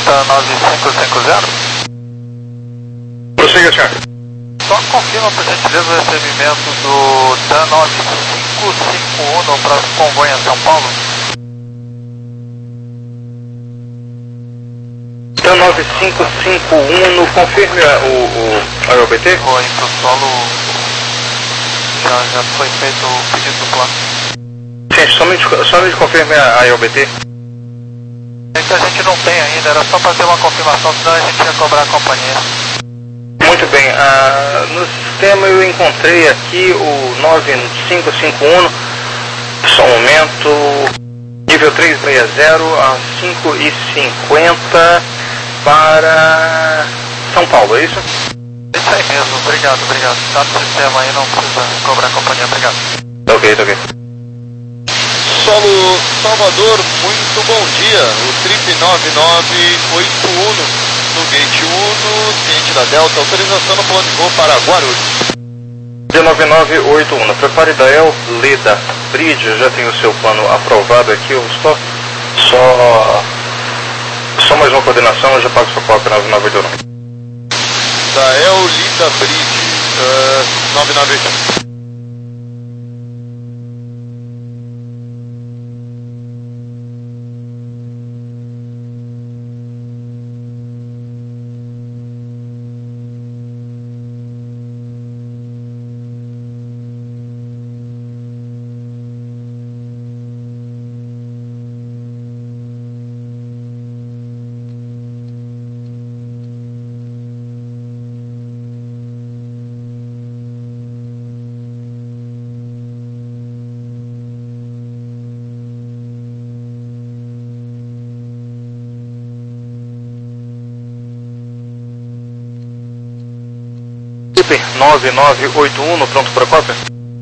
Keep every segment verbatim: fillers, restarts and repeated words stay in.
TAM nove cinco cinco zero. Prossiga, senhor. Só confirma, por gentileza, o recebimento do TAM nove cinco cinco um para convoio em São Paulo. TAM nove cinco cinco um, confirme o, o A O B T? Foi pro solo, já, já foi feito o pedido do plano. Sim, somente, somente confirme a A O B T. É que a gente não tem ainda, era só para ter uma confirmação, senão a gente ia cobrar a companhia. Muito bem, ah, no sistema eu encontrei aqui o nove cinco cinco um, só um momento, nível trezentos e sessenta a cinco e cinquenta para São Paulo, é isso? Isso aí mesmo, obrigado, obrigado. Tá no sistema aí, não precisa cobrar a companhia, obrigado. Ok, ok. Solo Salvador, muito bom dia. O Trip nove nove oito um no Gate um, ciente da Delta, autorização no plano de voo para Guarulhos. D nove nove oito um, prepare da El Leda Bridge, eu já tenho o seu plano aprovado aqui, eu estou só, só mais uma coordenação, eu já pago sua cópia nove nove oito um. Da El Leda Bridge, uh, nove nove oito um. nove nove oito um, pronto para cópia?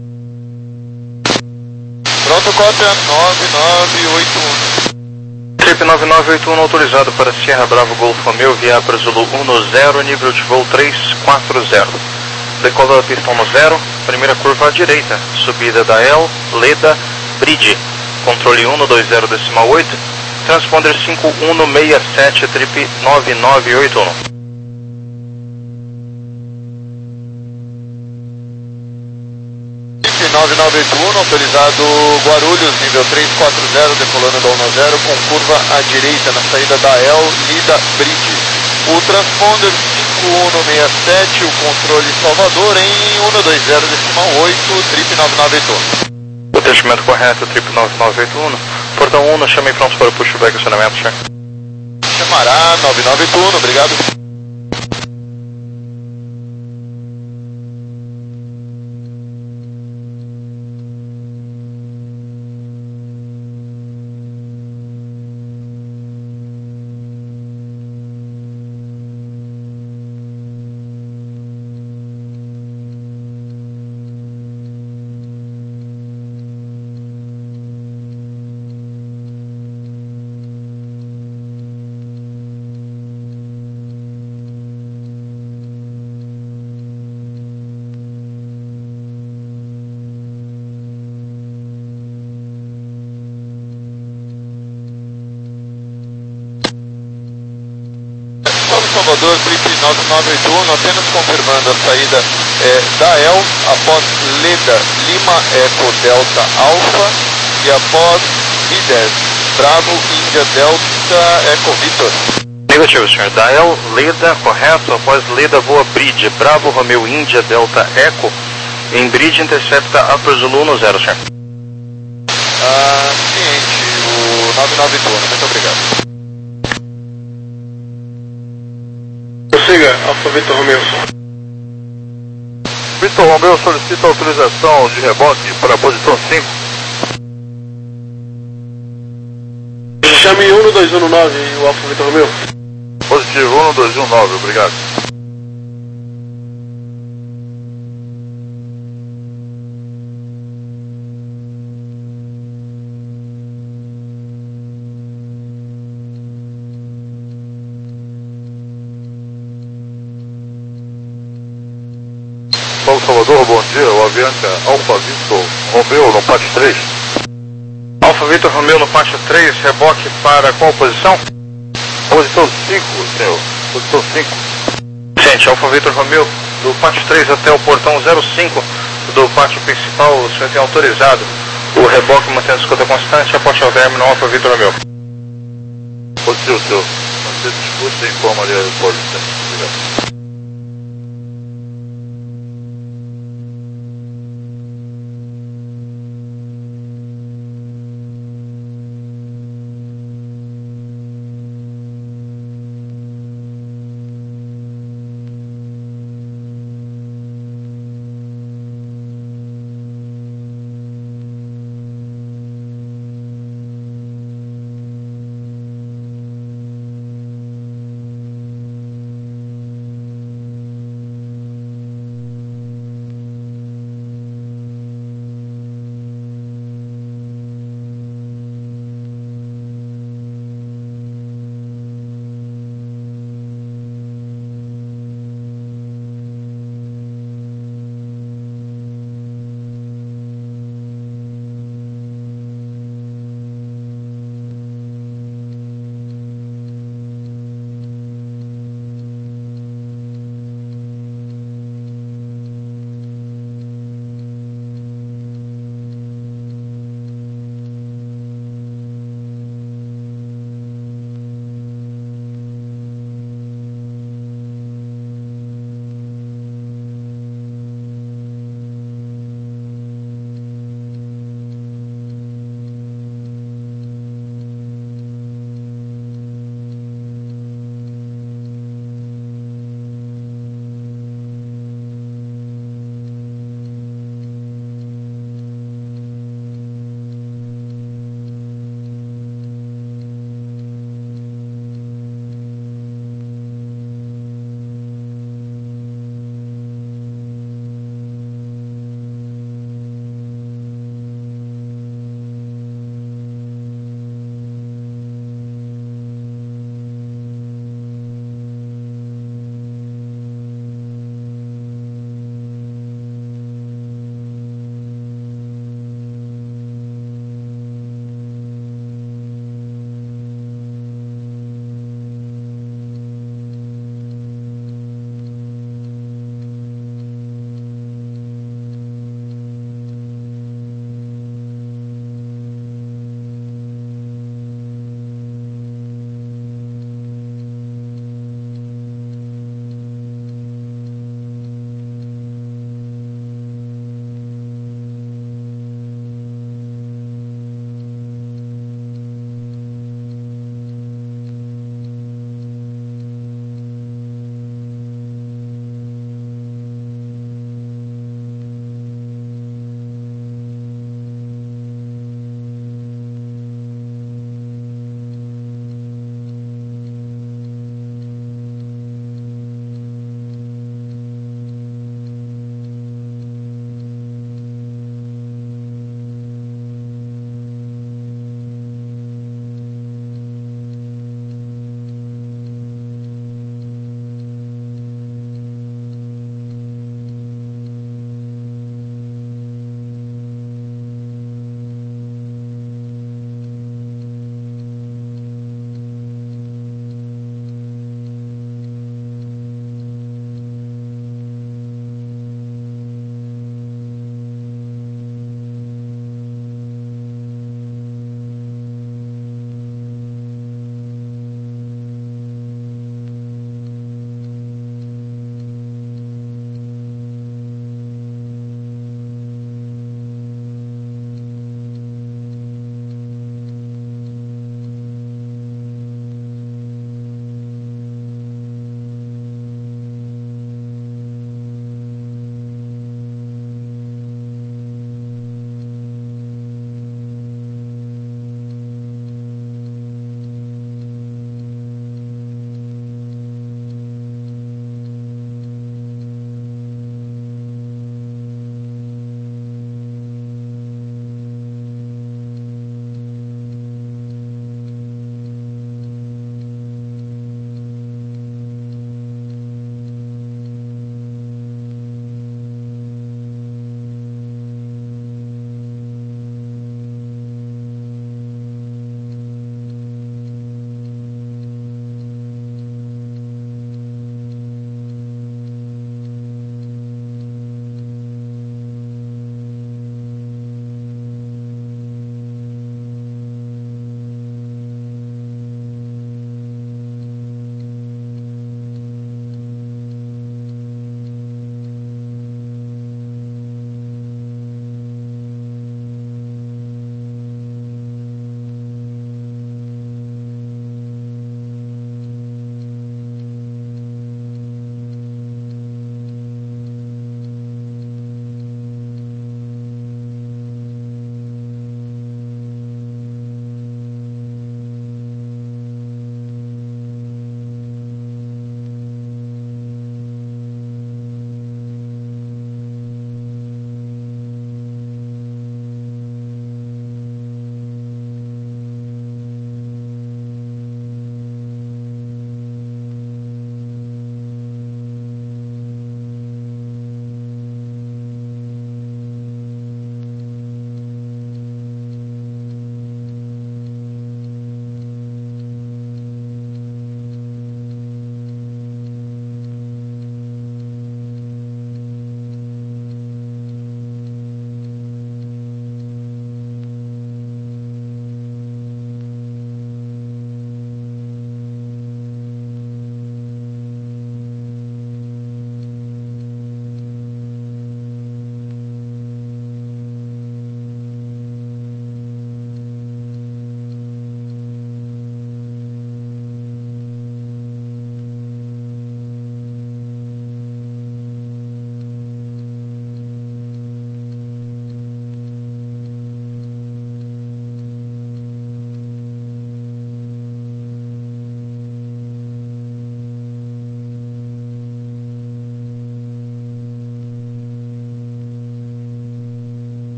Pronto, cópia nove nove oito um. Trip nove nove oito um autorizado para Sierra Bravo Golf Romeo via para Zulu um zero, nível de voo trezentos e quarenta. Decola pistão no zero, primeira curva à direita, subida da El Leda Bridge, controle um dois zero decimal oito, transponder cinco um seis sete, trip nove nove oito um. nove nove oito um, autorizado Guarulhos, nível trezentos e quarenta, decolando da um zero, com curva à direita na saída da El Leda Bridge. O transponder cinco um seis sete, o controle Salvador em um dois zero decimal oito, trip nove nove oito um. O atendimento correto, trip nove nove oito um. Portão um, chamem prontos para o pushback e acionamento, senhor. Chamará nove nove oito um, obrigado. Salvador, trip nove nove oito um, apenas confirmando a saída é, da El, após Leda, Lima Eco Delta Alpha e após Líder, Bravo Índia Delta Eco Vitor. Negativo, senhor. Da El Leda, correto, após Leda voa Bridge, Bravo Romeo Índia Delta Eco, em Bridge intercepta Upper Zulu no zero, senhor. Ah, ciente, o nove nove oito um, muito obrigado. Prossiga, Alfa Vitor Romeo. Vitor Romeo solicita autorização de reboque para a posição cinco. Chame um dois um nove, o Alfa Vitor Romeo. Positivo um dois um nove, obrigado. Paulo Salvador, bom dia, o Avianca Alfa Vitor Romeo no Pátio três. Alfa Vitor Romeo no Pátio três, reboque para qual posição? Posição cinco, senhor. Posição cinco. Gente, Alfa Victor Romeo, do pátio três até o portão zero cinco do pátio principal, o senhor tem autorizado o reboque mantendo escuta constante, aposte ao término Alfa Victor Romeo. Positivo, senhor. Mantendo escuta e informa ali a polícia. Obrigado.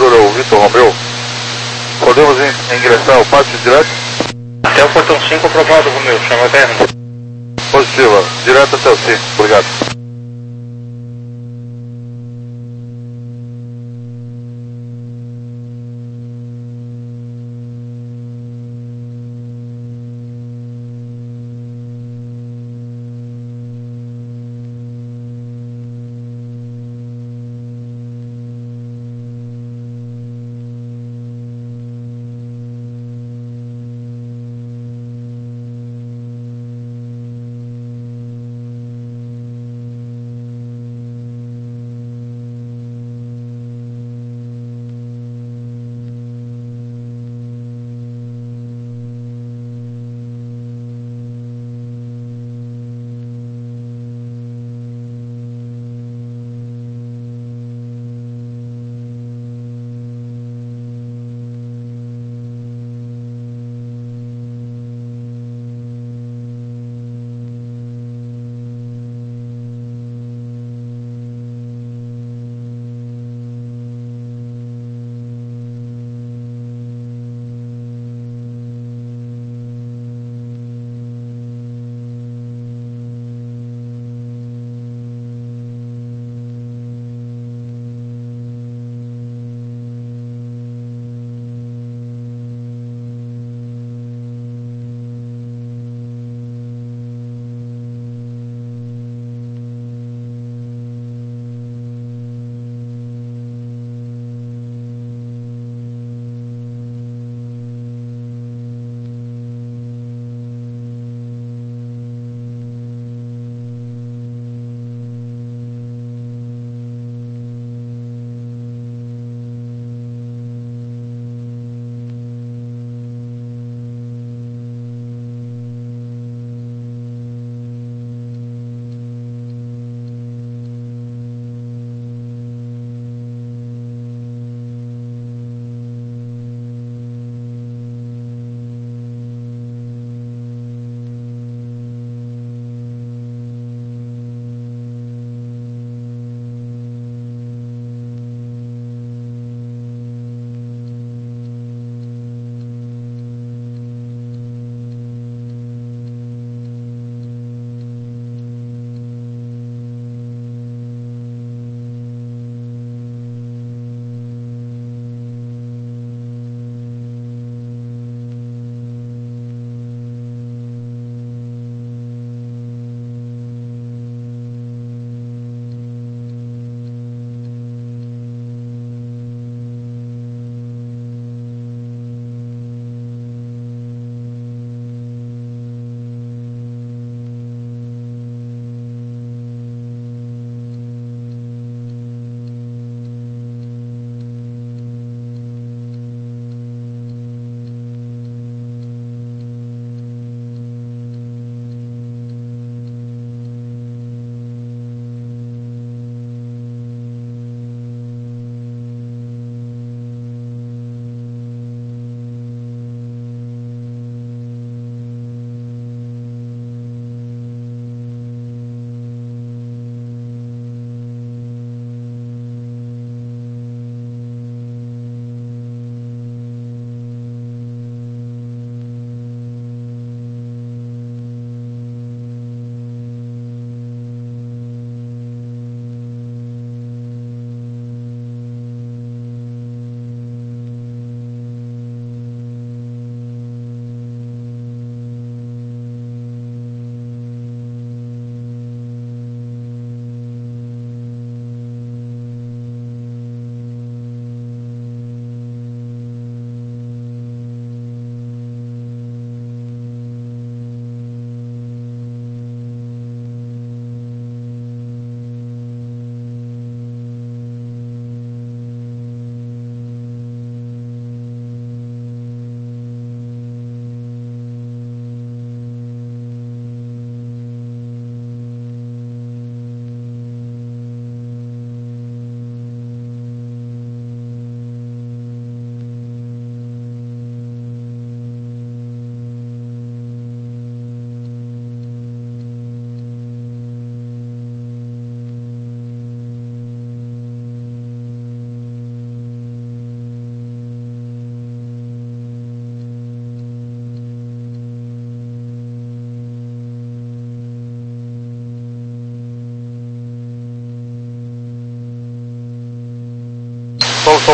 operador é o Vitor Romeu. Podemos in- ingressar ao pátio direto? Até o portão cinco aprovado, Romeu. Chama Verno. Positiva, direto até o C. Obrigado.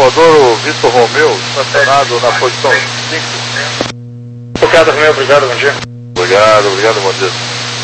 Comodoro Vitor Romeu, estacionado na posição cinco. Tocado, Romeu, obrigado, bom dia. Obrigado, obrigado, bom dia.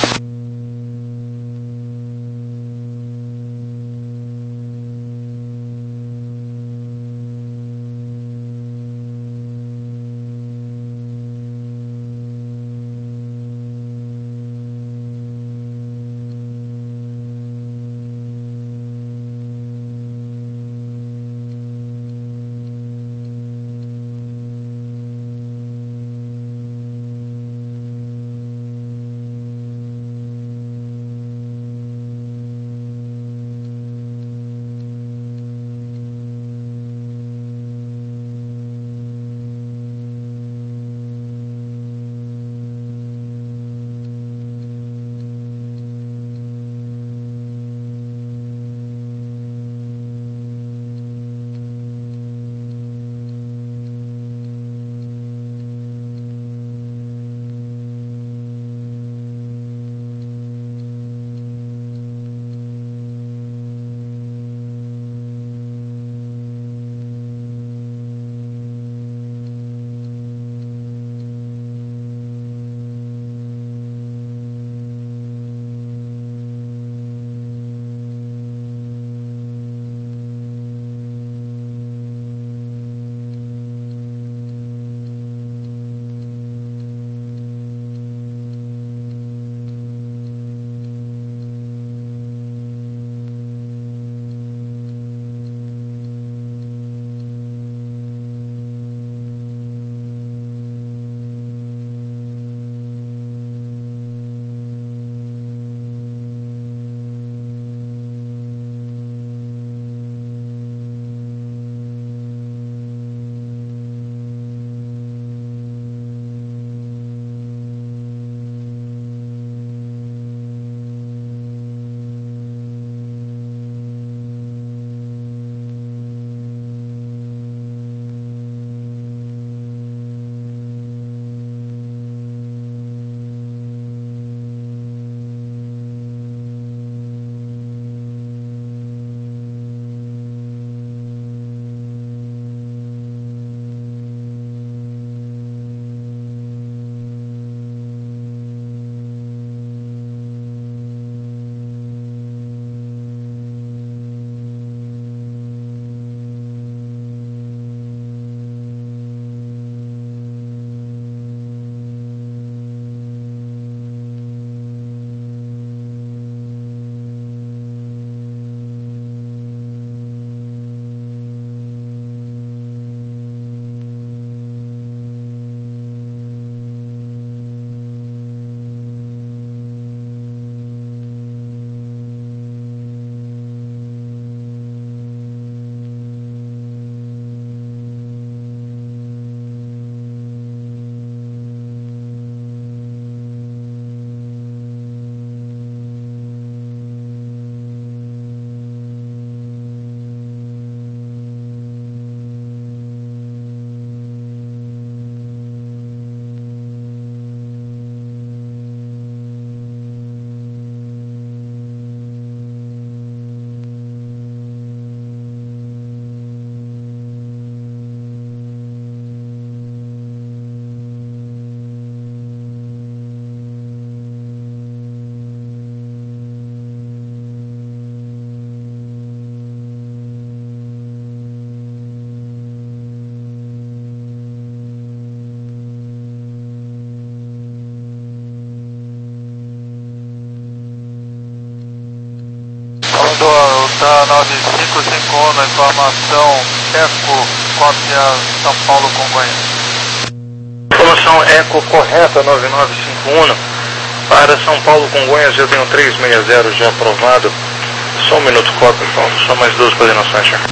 Condor, da nove cinco cinco um, na informação Eco, cópia São Paulo Congonhas. Informação Eco correta, nove nove cinco um, para São Paulo Congonhas eu tenho três seis zero já aprovado. Só um minuto, cópia, então, só mais duas coordenações já.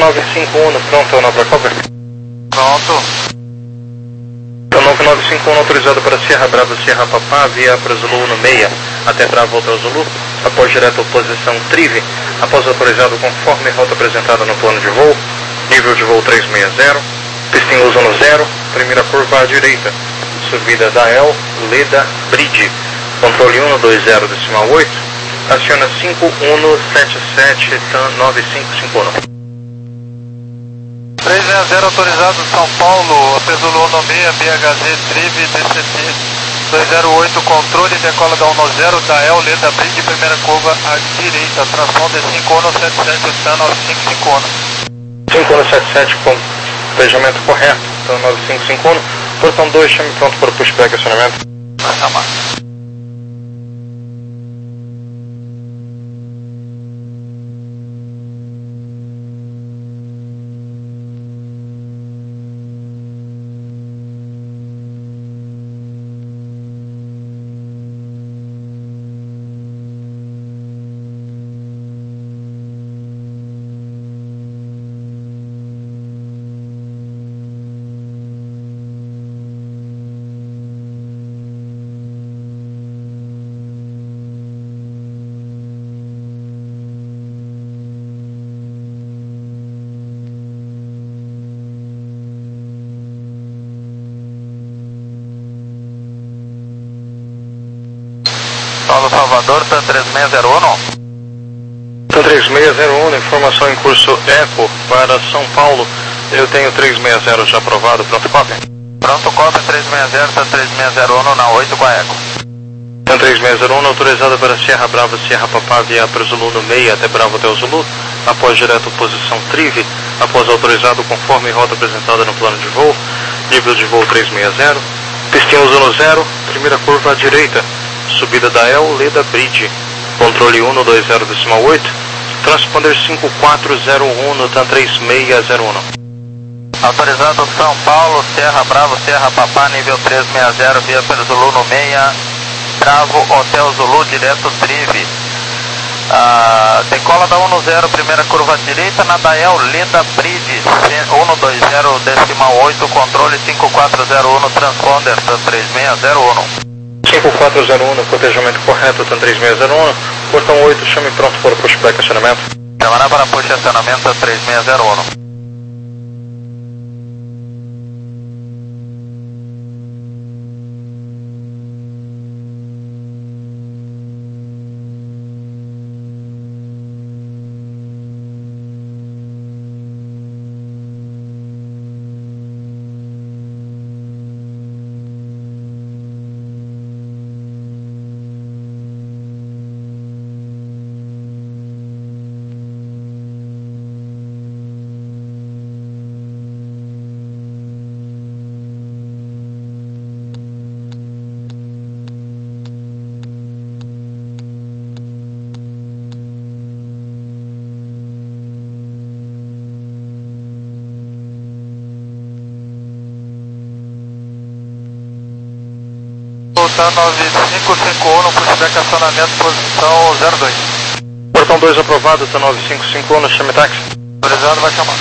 nove cinco um, pronto, na cover. Pronto. Então nove nove cinco um autorizado para Sierra Bravo, Sierra Papá, via para Zulu no meia, até Bravo Hotel Zulu, após direto posição Trive, após autorizado conforme rota apresentada no plano de voo, nível de voo trezentos e sessenta, pista em uso no zero, primeira curva à direita, subida da El, Leda, Bridge, controle um dois zero decimal oito, aciona cinco um sete sete, T A M nove cinco cinco um. trezentos e sessenta autorizado São Paulo, Zulu no meia, B H Z, Trive, D C T dois zero oito, controle, decola da um zero, da El, Leda, Bridge, primeira curva à direita, transponder cinco um sete sete, T A M nove cinco cinco um. cinco um sete sete com despejamento correto, T A M nove cinco cinco um, portão dois, chame pronto para o pushback acionamento. Vai chamar. Paulo Salvador, T A M três seis zero um. T A M três seis zero um, informação em curso Eco para São Paulo. Eu tenho três seis zero já aprovado, pronto copy. Pronto copy, três seis zero, T A M três seis zero um na oito com a Eco. T A M três seis zero um autorizada para Sierra Brava, Sierra Papá, via para Zulu no meia até Bravo Hotel Zulu, após direto posição Trive, após autorizado conforme rota apresentada no plano de voo, nível de voo trezentos e sessenta, pista em uso no zero, primeira curva à direita, subida da El, Leda, Bridge, controle um dois zero decimal oito, transponder cinco quatro zero um no T A M três seis zero um. Autorizado São Paulo, Sierra Bravo, Sierra Papá, nível trezentos e sessenta, via pelo Zulu no meia, Bravo Hotel Zulu, direto Trive. Ah, decola da um zero, primeira curva à direita, na da El, Leda, Bridge, um dois zero decimal oito, controle cinco quatro zero um, transponder T A M três seis zero um. cinco quatro zero um, cotejamento correto, T A M três seis zero um, portão oito, chame pronto para o pushback acionamento. Chamará para push acionamento T A M três seis zero um. T A M nove cinco cinco um, pushback acionamento, posição zero dois. Portão dois aprovado, T A M nove cinco cinco um, chame táxi. Autorizado, vai chamar.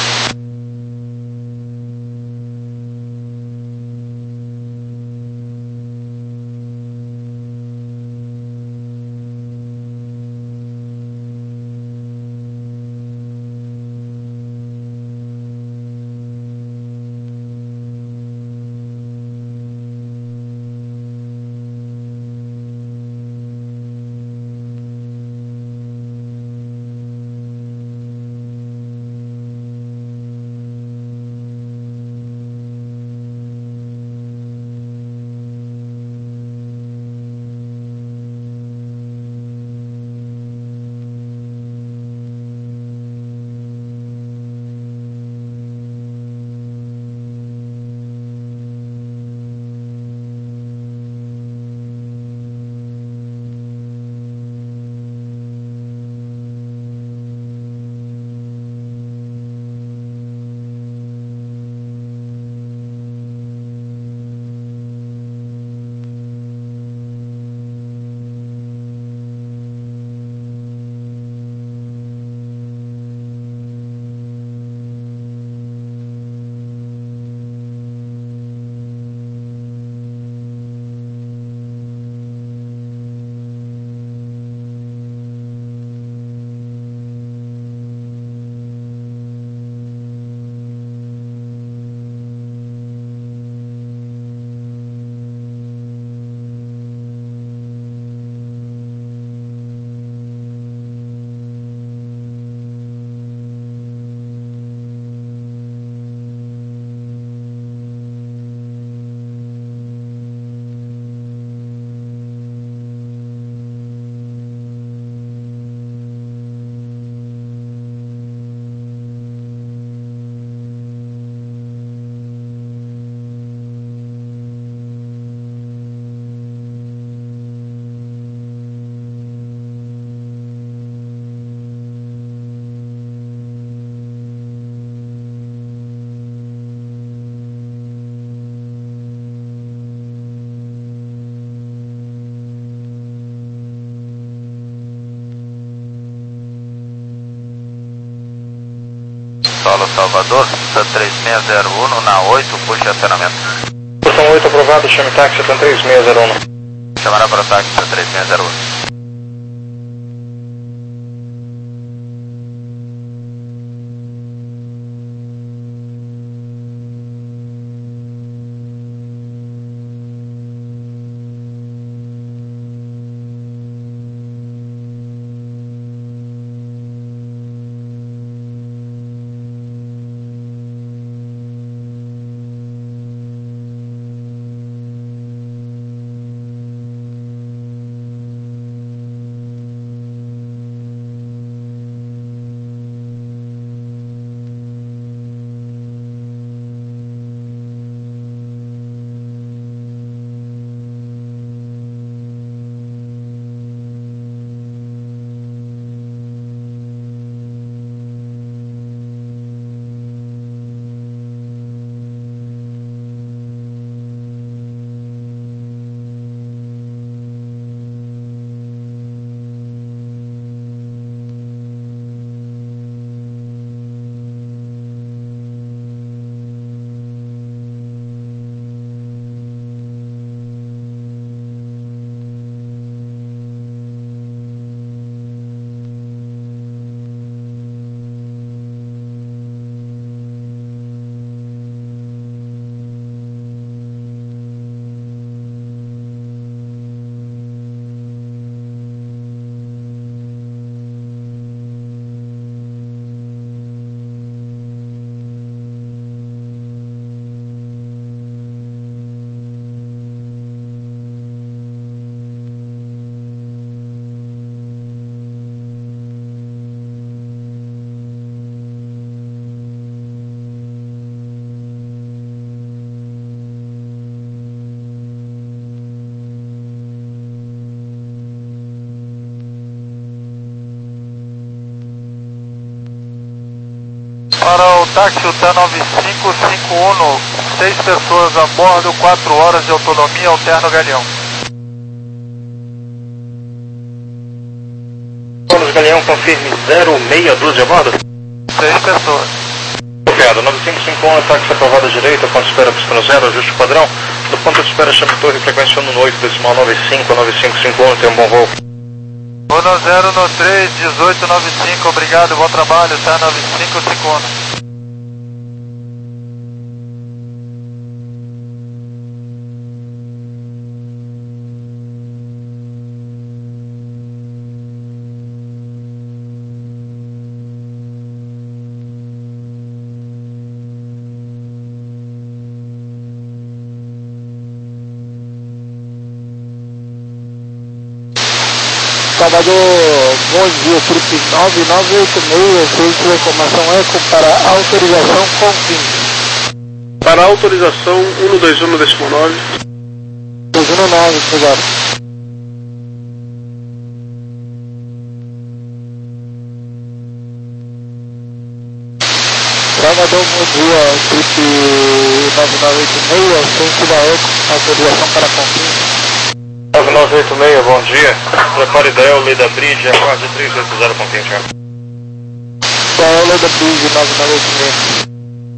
Bravo Salvador, três seis zero um na oito, puxa acionamento. Portão oito aprovado, chame táxi três seis zero um. Chamará para o táxi três seis zero um. Para o táxi T nove cinco cinco um, seis pessoas a bordo, quatro horas de autonomia, alterno Galeão. Ônibus Galeão, confirme zero seis doze a bordo? Seis pessoas. Copiado, nove cinco cinco um, táxi aprovado à direita, ponto de espera pistão zero, ajuste padrão. Do ponto de espera chame torre, frequência um oito, decimal nove cinco, nove cinco cinco um, tem um bom voo. um zero um três, dezoito nove cinco, obrigado, bom trabalho, tá? nove cinco cinco um. Salvador, bom dia, trip nove nove oito seis, feito reclamação eco para autorização Confins. Para autorização um dois um decimal nove. dois um nove, obrigado. Salvador, bom dia, trip nove nove oito seis, centro da eco, autorização para Confins. nove nove oito seis, bom dia. Prepare da El, Leda Bridge, aguarde três oito zero com quente. Da El, Leda Bridge, nove nove oito seis.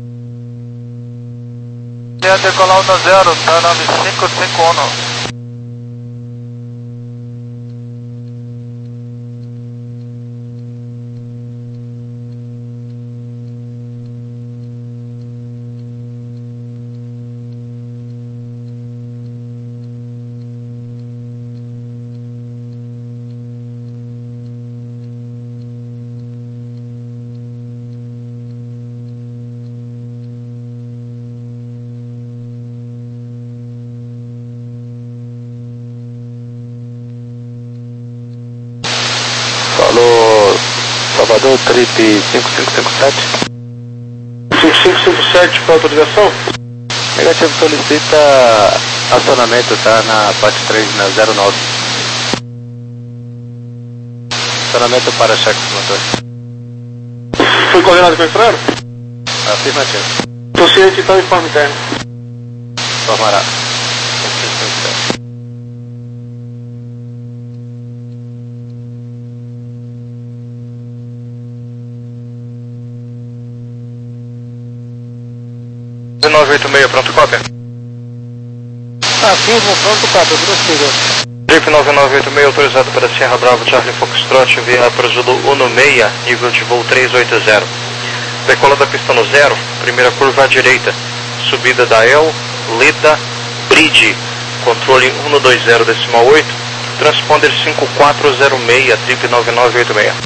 Quer decolar um zero, tá? nove cinco cinco um. Alô, Salvador, trip cinco cinco cinco sete. cinco cinco cinco sete para autorização? Negativo, solicita acionamento, tá? Na parte três, na zero nove. Acionamento para cheque do motor. Foi coordenado com o infraero? Afirmativo. Estou ciente, então, informe interno. Formará. nove oito seis, pronto, cópia. Afirmo, pronto, cópia, prossiga. Jeep nove nove oito seis, autorizado para Sierra Bravo, Charlie Foxtrot, via para Zulu um seis, nível de voo três oito zero. Decola da pista no zero, primeira curva à direita, subida da El, Leda, Bridge, controle um dois zero decimal oito, transponder cinco quatro zero seis, trip nove nove oito seis.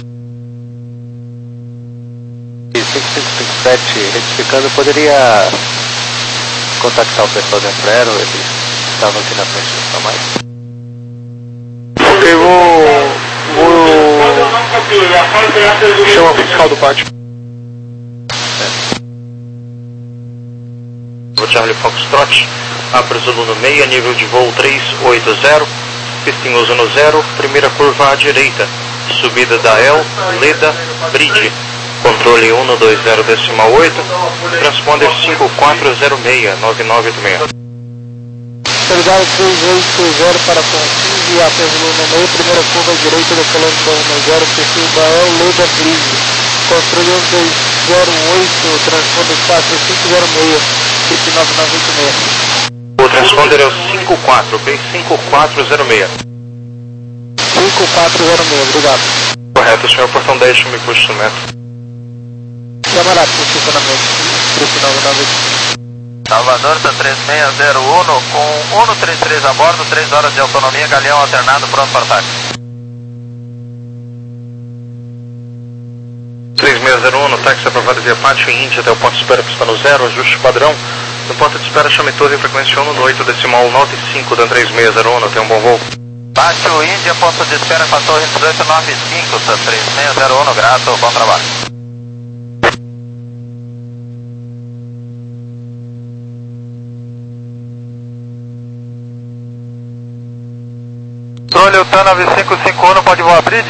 cinco cinco cinco sete, retificando, poderia contactar o pessoal de Amplero, eles estavam aqui na frente do mais. Ok, vou... vou... chama o fiscal do pátio. O Charlie Foxtrot, abra Zulu no meio, nível de voo três oito zero, pista em uso no zero, primeira curva à direita, subida da El, Leda, Bridge, controle um dois zero decimal oito, transponder cinco quatro zero seis, nove nove oito seis. Autoridade três oito zero para Confins e até Zulu no meio, primeira curva à direita, decolando da um zero, perfil da El, Leda, Bridge, controle um dois zero oito, transponder quatro cinco zero seis, trip nove nove oito seis. O transponder é o cinco quatro, ok? cinco quatro zero seis. cinco quatro zero seis, obrigado. Correto, senhor, portão dez, chame por instrumento. Camarada, funcionamento, trip nove nove oito seis. Salvador, tá três seis zero um, com um três três a bordo, três horas de autonomia, galeão alternado, pronto para ataque. três seis zero um, táxi aprovado via pátio em Índia até o ponto de espera, pista no zero, ajuste padrão. No ponto de espera, chame torre, frequência um oito decimal nove cinco, da três seis zero um, tenha um bom voo. Pátio Índia, ponto de espera para torre dezoito nove cinco, tá três seis zero um, grato, bom trabalho. Controle, o T A N nove cinco cinco um, pode voar bridge?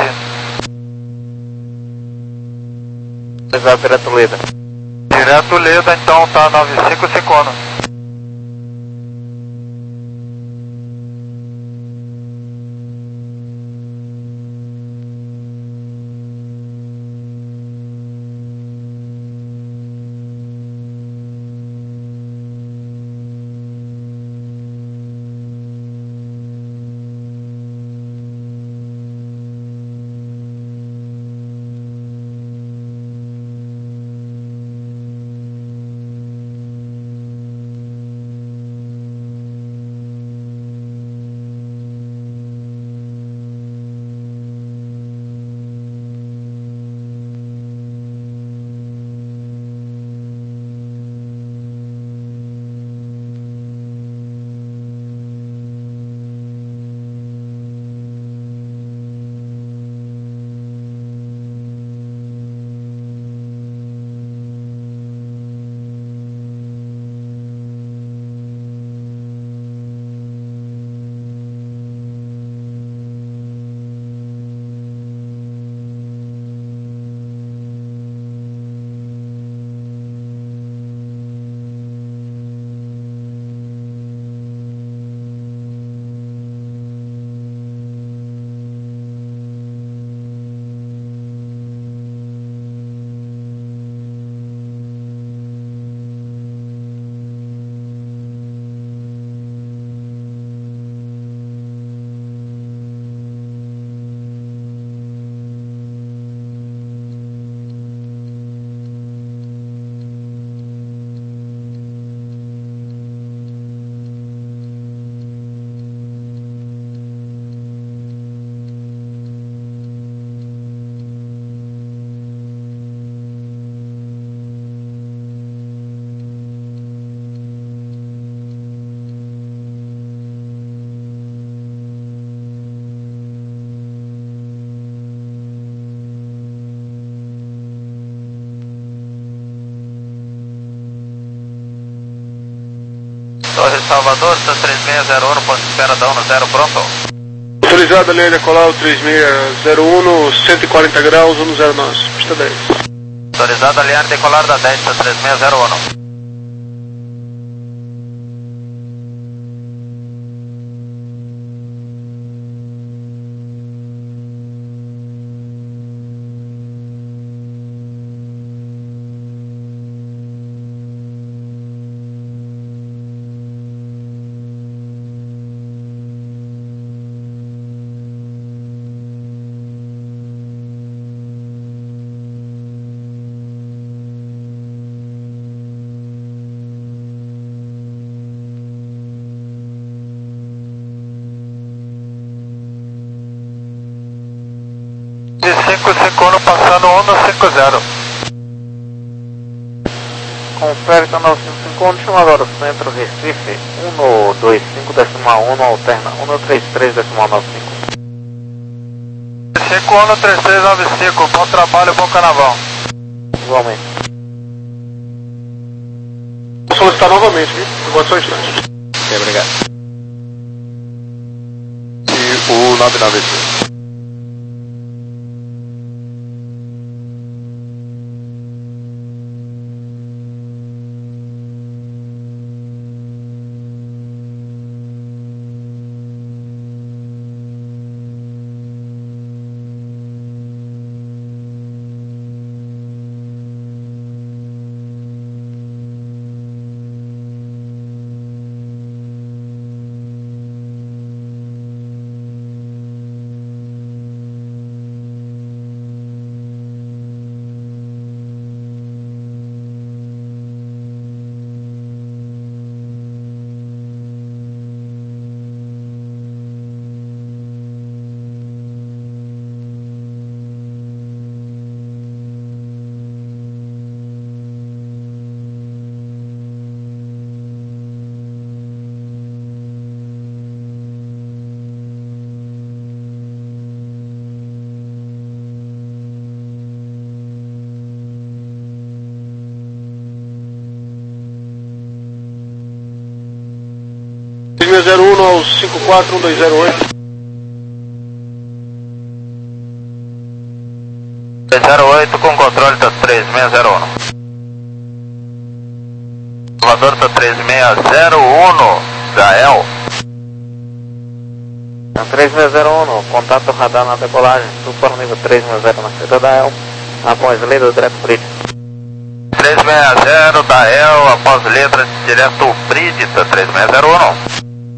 Exato, direto Leda. Direto Leda, então, tá nove cinco cinco um. Torre Salvador, tá três seis zero um, ponto de espera da um zero, pronto. Autorizado a linha decolar o três seis zero um, cento e quarenta graus, um zero nove, pista dez. Autorizado a linha decolar da dez, tá três seis zero um. cinco cinco um passando um no cinco zero. Confere canal cinco cinco um, chamada centro Recife, um no dois cinco decimal um, alterna um no trinta e três decimal nove cinco. cinco um no três três nove cinco, bom trabalho, bom carnaval. Igualmente. Vou solicitar novamente, viu? Agora só um instante. Ok, obrigado. E o nove nove três. seis seis zero um ao cinco quatro um dois zero oito. zero oito com controle da três seis zero um. Salvador da três seis zero um, Gael. três seis zero um, contato radar na decolagem, tudo para o nível três seis zero na saída da El, após letra direto Bridge. três seis zero da El, após letra direto Bridge, três seis zero um.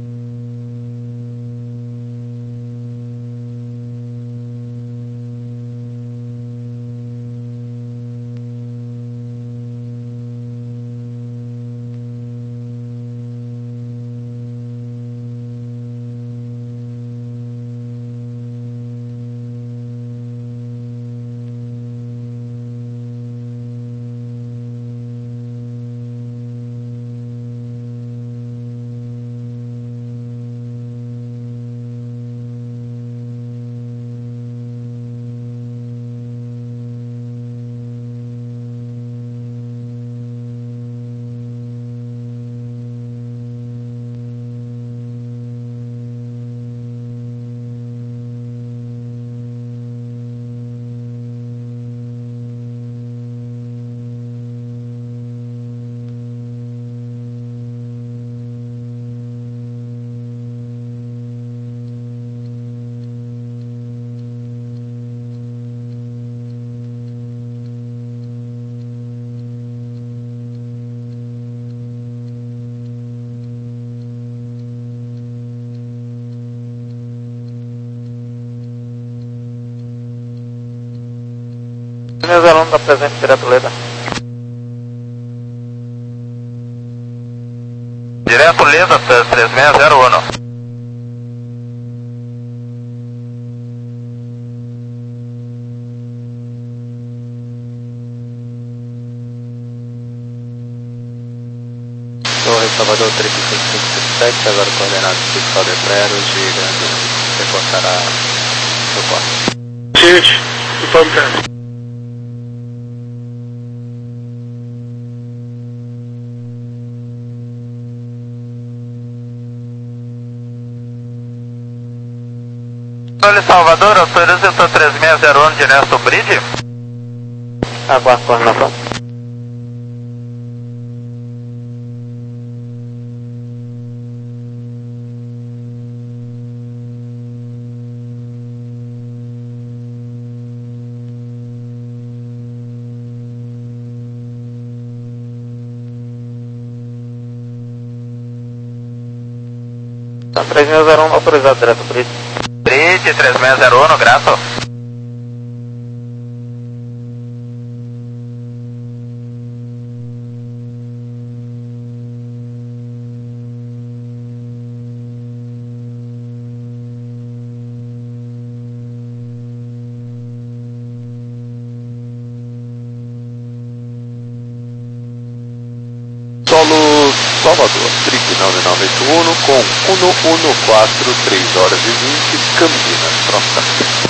seis zero um da presente direto Leda. Direto Leda, três seis zero um. Torre Salvador trinta e cinco cinquenta e sete, agora coordenado principal de Preros e Grande, reportará seu quarto. Gente, informe cara. Olha, Salvador, autoriza o três seis zero um direto Bridge? Aguardo coordenação. três seis zero um autorizado direto Bridge. Bridge, três seis zero um, grato. Salvador, trip nove nove oito um com um um quatro, três horas e vinte, Campinas, pronto.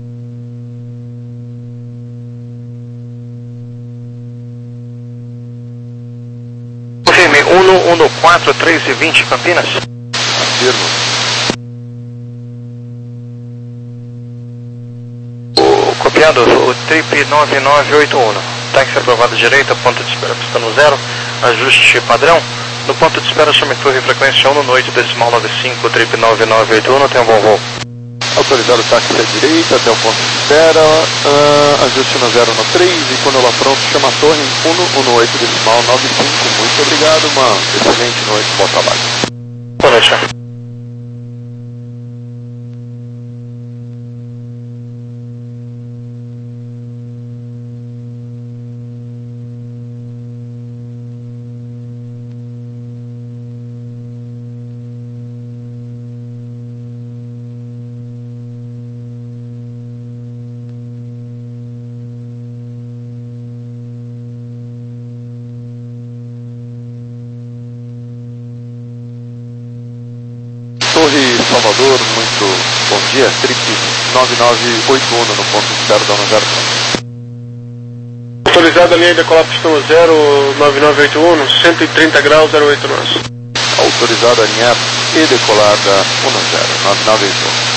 Confirme, um um quatro, três e vinte, Campinas. Afirmo. O copiado, o trip nove nove oito um. Táxi aprovado direita, ponto de espera pistando zero, ajuste padrão. No ponto de espera, chame torre frequência um no noite, decimal noventa e cinco, trip nove nove oito um, tem um bom voo. Autorizado o táxi à direita até o ponto de espera, uh, ajuste no zero no três e quando lá pronto chama a torre em um um oito decimal noventa e cinco. Muito obrigado, uma excelente noite, bom trabalho. Boa noite, senhor. Torre Salvador, muito bom dia, trip nove nove oito um no ponto de espera da zero. Autorizada a linha de decolar pistão zero, nove nove oito um, cento e trinta graus, zero oito nós. Autorizada a linha e decolada um zero, nove nove oito um.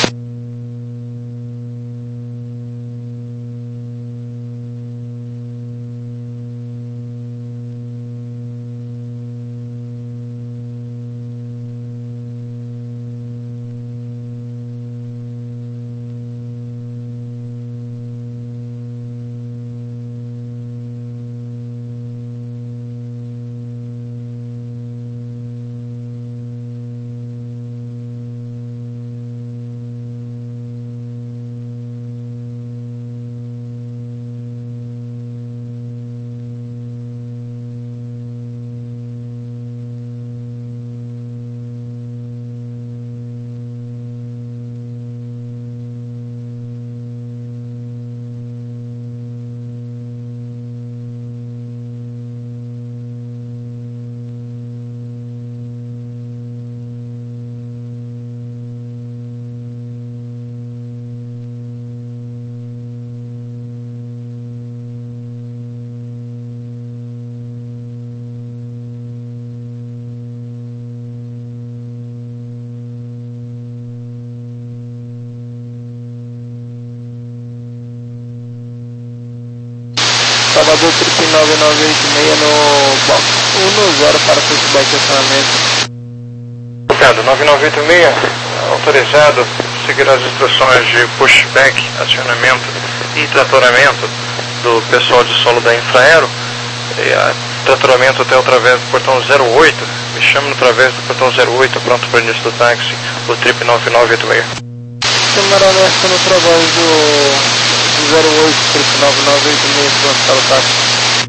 Salvador trip nove nove oito seis no box um zero para pushback de acionamento. Copiado, nove nove oito seis, autorizado, seguir as instruções de pushback, acionamento e tratoramento do pessoal de solo da Infraero. E, a, tratoramento até através do portão zero oito, me chama através do portão zero oito, pronto para o início do táxi, o trip nove nove oito seis. Câmara alerta no trabalho do... zero oito, trip nove nove oito seis, pronto para o táxi.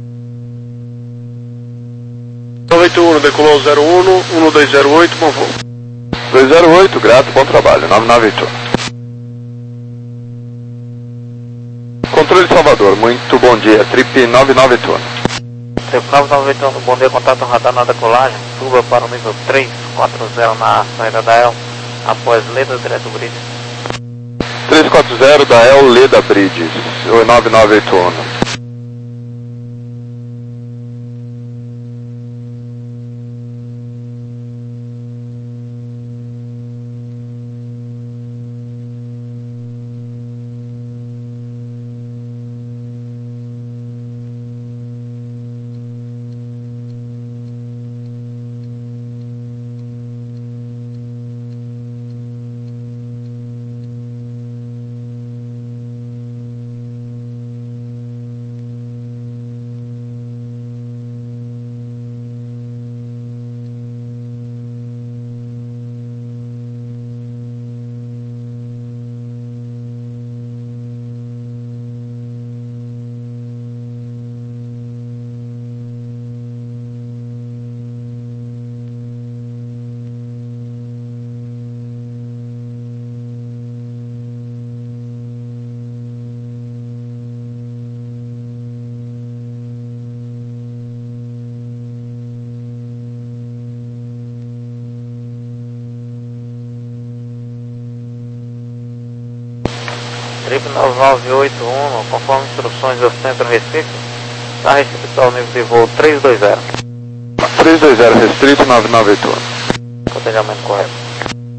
nove oito um, decolou zero um, um dois zero oito, bom voo. dois zero oito, grato, bom trabalho, nove nove oito um. Controle Salvador, muito bom dia, trip nove nove oito um. Trip nove nove oito um, bom dia, contato radar na decolagem, suba para o nível três quatro zero na saída da E L, após Leda direto Bridge. três quatro zero da E L Leda Bridges, nove nove oito um. Trip nove nove oito um, conforme instruções do Centro Recife, está restrito ao nível de voo trezentos e vinte. trezentos e vinte restrito nove nove oito um. Cotejamento correto.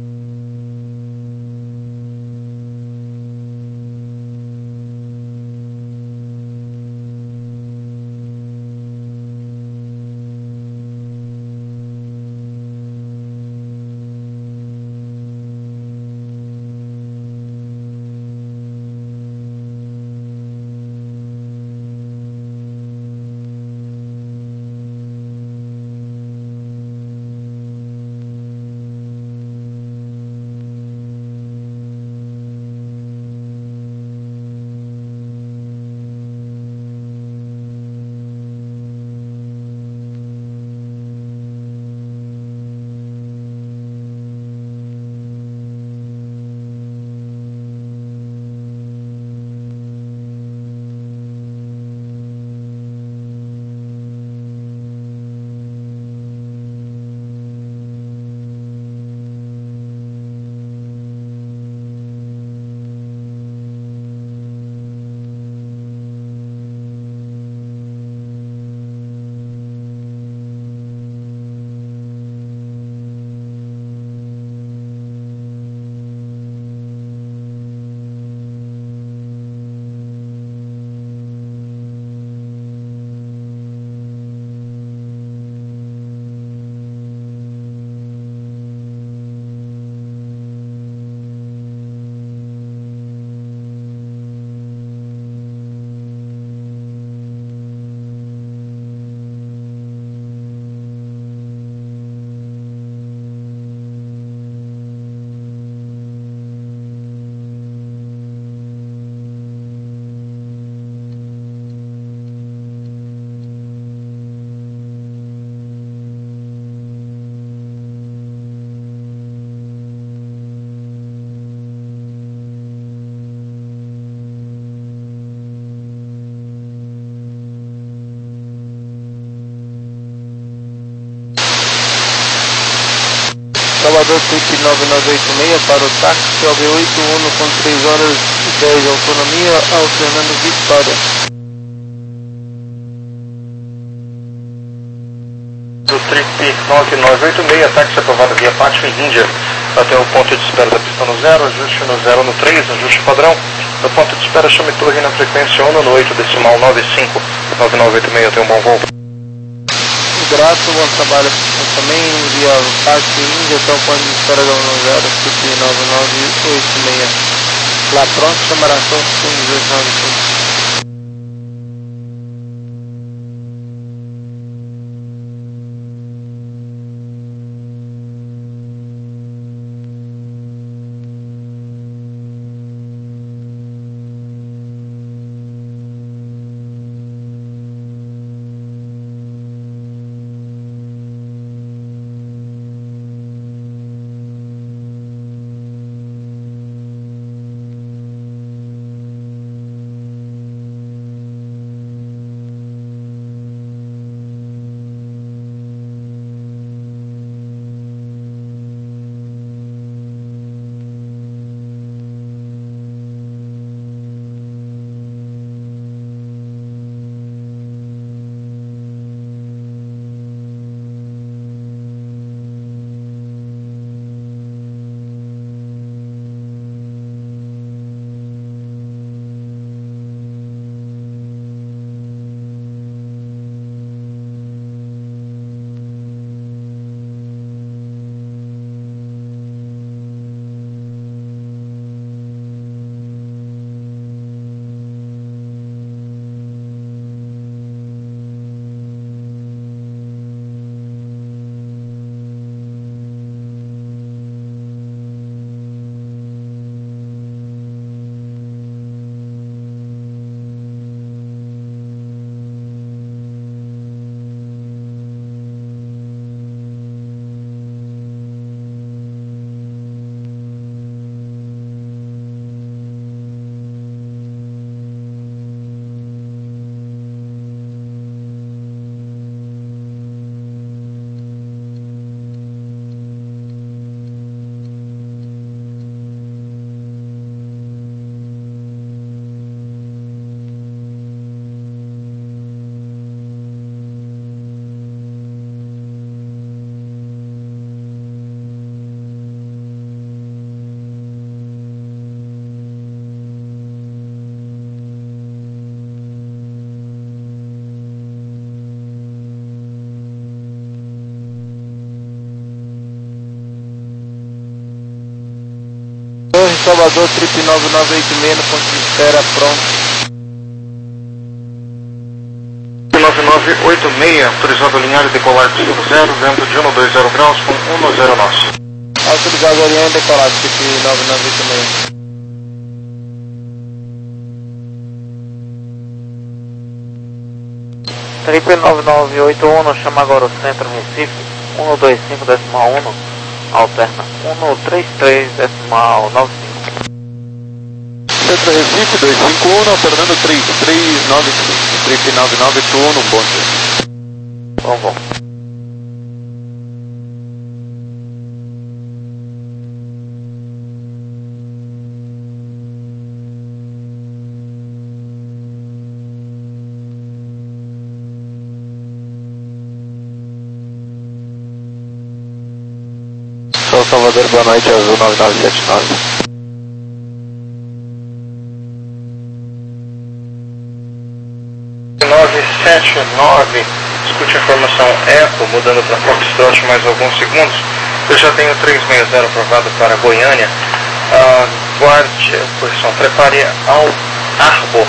Salvador Trip nove nove oito seis para o táxi O B oito um com três horas e dez de autonomia ao Fernando Vitória. Do Trip nove nove oito seis, táxi aprovado via Pátio Índia até o ponto de espera da pista no zero, ajuste no zero no três, ajuste padrão. No ponto de espera chame torre na frequência um no oito, decimal nove cinco, nove nove oito seis, tenha um bom voo. Grato, bom trabalho também via Pátio Índia até o ponto de espera da um zero, Trip nove nove oito seis. Lá pronto, chamaração cinco. Torre Salvador, trip nove nove oito seis no ponto de espera, pronto. nove nove oito seis, autorizado alinhar e decolar de zero, vento de um dois zero graus com um zero nós. Autorizado alinhar e decolar, trip nove nove oito seis. Trip nove nove oito um, chama agora o centro Recife, um dois cinco decimal um, alterna um três três decimal nove cinco. Centro Recife, dois cinco um, alternando três três nove cinco, trip nove nove oito um, no ponto. Bom, bom. Sol Salvador, boa noite, Azul nove nove sete nove. nove sete nove, escute a informação Eco, mudando para Foxtrot mais alguns segundos. Eu já tenho três seis zero aprovado para Goiânia. Aguarde a posição, prepare ao Arbo.